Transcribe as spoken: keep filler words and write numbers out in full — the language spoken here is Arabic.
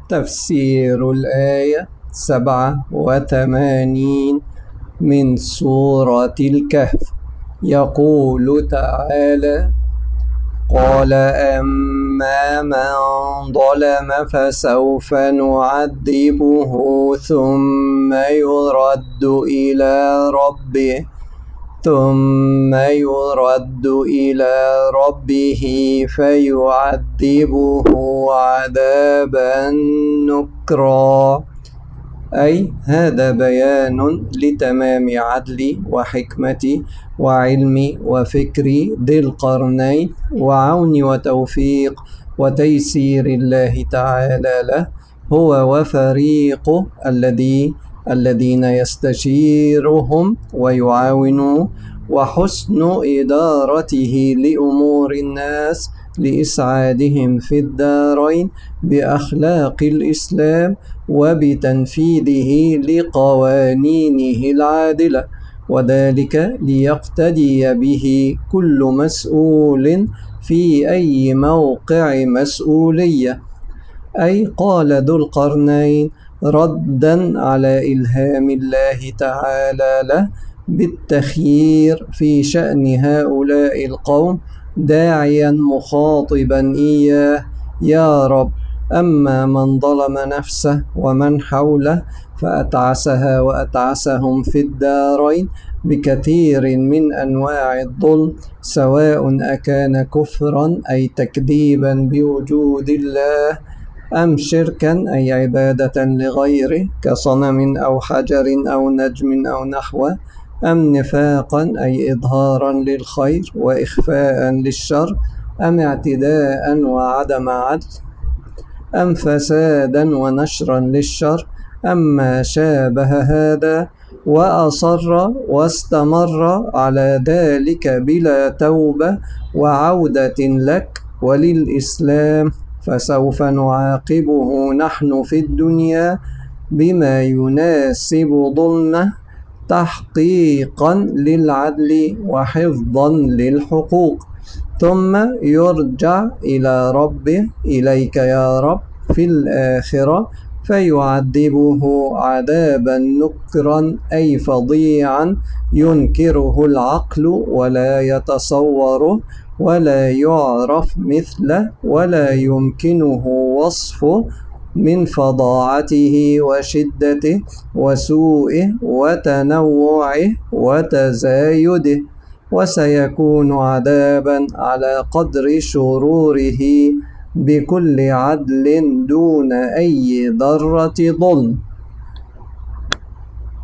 تفسير الآية سبعة وثمانين من سورة الكهف. يقول تعالى: قال أما من ظلم فسوف نعذبه ثم يرد إلى ربه ثم يرد إلى ربه فيعذبه عذابا نكرا. أي هذا بيان لتمام عدل وحكمة وعلم وفكر ذي القرنين وعون وتوفيق وتيسير الله تعالى له هو وفريقه الذي الذين يستشيرهم ويعاونوا، وحسن إدارته لأمور الناس لإسعادهم في الدارين بأخلاق الإسلام وبتنفيذه لقوانينه العادلة، وذلك ليقتدي به كل مسؤول في أي موقع مسؤولية. أي قال ذو القرنين ردا على إلهام الله تعالى له بالتخيير في شأن هؤلاء القوم، داعيا مخاطبا إياه: يا رب، أما من ظلم نفسه ومن حوله فأتعسها وأتعسهم في الدارين بكثير من أنواع الظلم، سواء أكان كفرا أي تكذيبا بوجود الله، أم شركا أي عبادة لغيره كصنم أو حجر أو نجم أو نحوه، أم نفاقا أي إظهارا للخير وإخفاء للشر، أم اعتداء وعدم عدل، أم فسادا ونشرا للشر، أم ما شابه هذا، وأصر واستمر على ذلك بلا توبة وعودة لك وللإسلام، فسوف نعاقبه نحن في الدنيا بما يناسب ظلمه تحقيقا للعدل وحفظا للحقوق، ثم يرجع إلى ربه إليك يا رب في الآخرة فيعذبه عذابا نكرا أي فظيعا ينكره العقل ولا يتصوره ولا يعرف مثله ولا يمكنه وصفه من فظاعته وشدته وسوءه وتنوعه وتزايده، وسيكون عذابا على قدر شروره بكل عدل دون أي ذرة ظلم.